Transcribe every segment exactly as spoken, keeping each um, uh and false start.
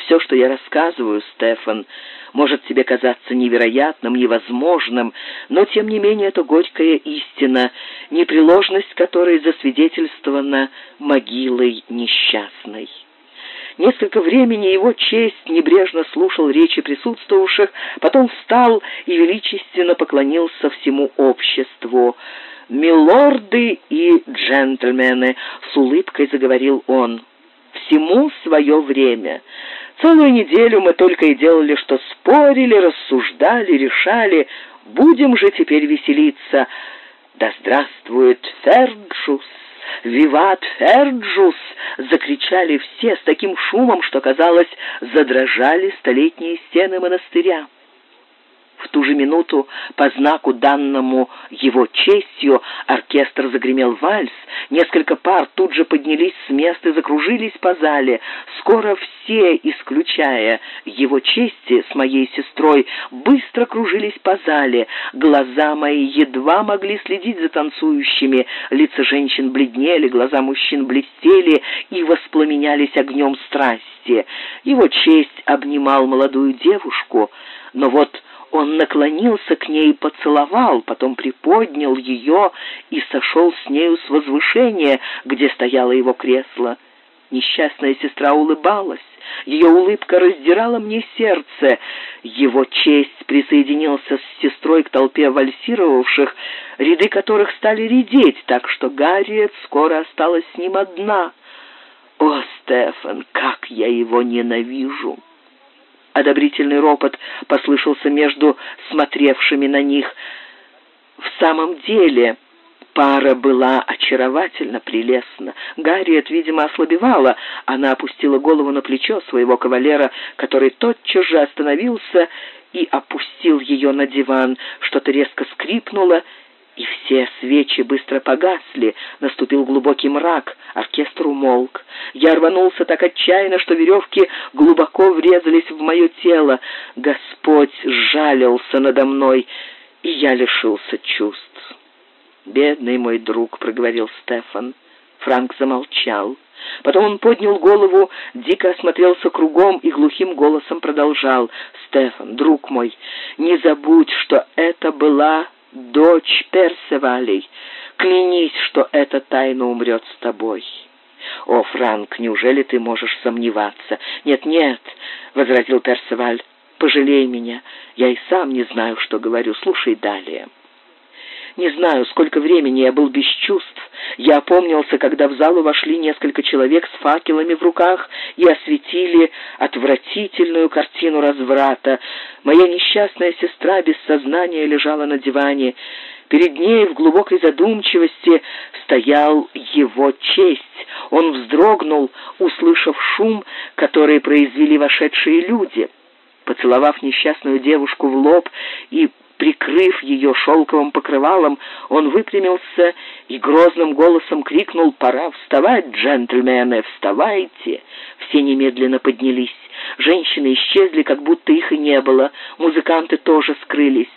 Все, что я рассказываю, Стефан, может тебе казаться невероятным, невозможным, но, тем не менее, это горькая истина, непреложность которой засвидетельствована могилой несчастной. Несколько времени его честь небрежно слушал речи присутствовавших, потом встал и величественно поклонился всему обществу. «Милорды и джентльмены», — с улыбкой заговорил он, — «всему свое время. Целую неделю мы только и делали, что спорили, рассуждали, решали. Будем же теперь веселиться. Да здравствует Ферджус! «Виват Ферджус!» — закричали все с таким шумом, что, казалось, задрожали столетние стены монастыря. В ту же минуту, по знаку, данному его честью, оркестр загремел вальс, несколько пар тут же поднялись с мест и закружились по зале. Скоро все, исключая его чести с моей сестрой, быстро кружились по зале. Глаза мои едва могли следить за танцующими, лица женщин бледнели, глаза мужчин блестели и воспламенялись огнем страсти. Его честь обнимал молодую девушку, но вот он наклонился к ней и поцеловал, потом приподнял ее и сошел с нею с возвышения, где стояло его кресло. Несчастная сестра улыбалась, ее улыбка раздирала мне сердце. Его честь присоединился с сестрой к толпе вальсировавших, ряды которых стали редеть, так что Гарриет скоро осталась с ним одна. О, Стефан, как я его ненавижу! Одобрительный ропот послышался между смотревшими на них. В самом деле, пара была очаровательно прелестна. Гарриет, видимо, ослабевала. Она опустила голову на плечо своего кавалера, который тотчас же остановился и опустил ее на диван. Что-то резко скрипнуло, и все свечи быстро погасли. Наступил глубокий мрак, оркестр умолк. Я рванулся так отчаянно, что веревки глубоко врезались в мое тело. Господь сжалился надо мной, и я лишился чувств. «Бедный мой друг», — проговорил Стефан. Франк замолчал. Потом он поднял голову, дико осмотрелся кругом и глухим голосом продолжал: «Стефан, друг мой, не забудь, что это была дочь Персевалей. Клянись, что эта тайна умрет с тобой». «О, Франк, неужели ты можешь сомневаться?» «Нет, нет», — возразил Персеваль, — «пожалей меня. Я и сам не знаю, что говорю. Слушай далее». Не знаю, сколько времени я был без чувств. Я опомнился, когда в залу вошли несколько человек с факелами в руках и осветили отвратительную картину разврата. Моя несчастная сестра без сознания лежала на диване. Перед ней в глубокой задумчивости стоял его честь. Он вздрогнул, услышав шум, который произвели вошедшие люди. Поцеловав несчастную девушку в лоб и прикрыв ее шелковым покрывалом, он выпрямился и грозным голосом крикнул: «Пора вставать, джентльмены, вставайте!» Все немедленно поднялись. Женщины исчезли, как будто их и не было. Музыканты тоже скрылись.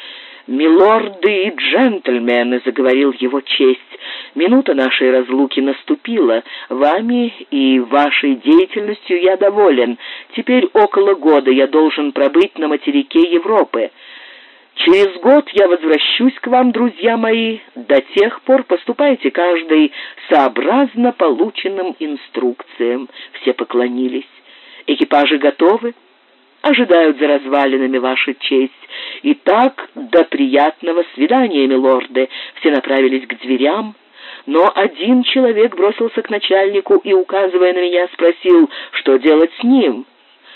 «Милорды и джентльмены», — заговорил его честь, — «минута нашей разлуки наступила. Вами и вашей деятельностью я доволен. Теперь около года я должен пробыть на материке Европы. Через год я возвращусь к вам, друзья мои. До тех пор поступайте каждый сообразно полученным инструкциям». Все поклонились. «Экипажи готовы? Ожидают за развалинами, ваша честь. Итак, до приятного свидания, милорды». Все направились к дверям, но один человек бросился к начальнику и, указывая на меня, спросил, что делать с ним.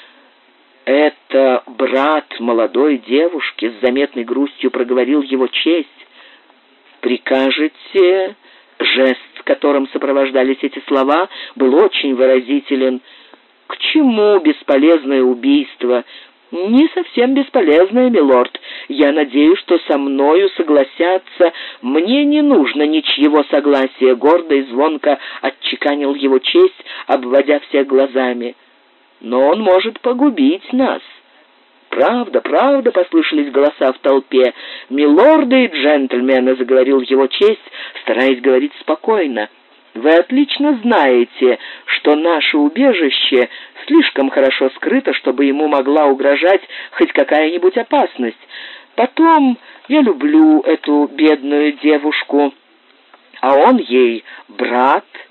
«Это брат молодой девушки», — с заметной грустью проговорил его честь. «Прикажете?» Жест, которым сопровождались эти слова, был очень выразителен. «К чему бесполезное убийство?» «Не совсем бесполезное, милорд. Я надеюсь, что со мною согласятся. Мне не нужно ничьего согласия», — гордо и звонко отчеканил его честь, обводя всех глазами. «Но он может погубить нас». «Правда, правда», — послышались голоса в толпе. «Милорды и джентльмены», — заговорил его честь, стараясь говорить спокойно. Вы отлично знаете, что наше убежище слишком хорошо скрыто, чтобы ему могла угрожать хоть какая-нибудь опасность. Потом я люблю эту бедную девушку, а он ей брат,